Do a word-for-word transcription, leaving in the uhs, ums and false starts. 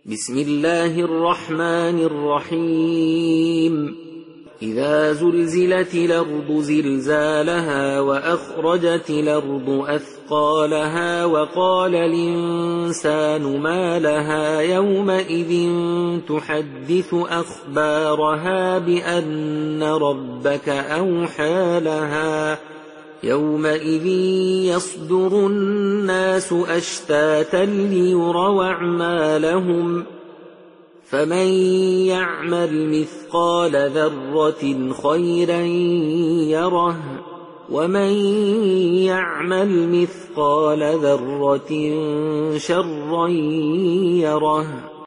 بسم الله الرحمن الرحيم إذا زلزلت الأرض زلزالها وأخرجت الأرض أثقالها وقال الإنسان ما لها يومئذ تحدث أخبارها بأن ربك أوحى لها يومئذ يصدر الناس أشتاتا ليروا أعمالهم فمن يعمل مثقال ذرة خيرا يره ومن يعمل مثقال ذرة شرا يره.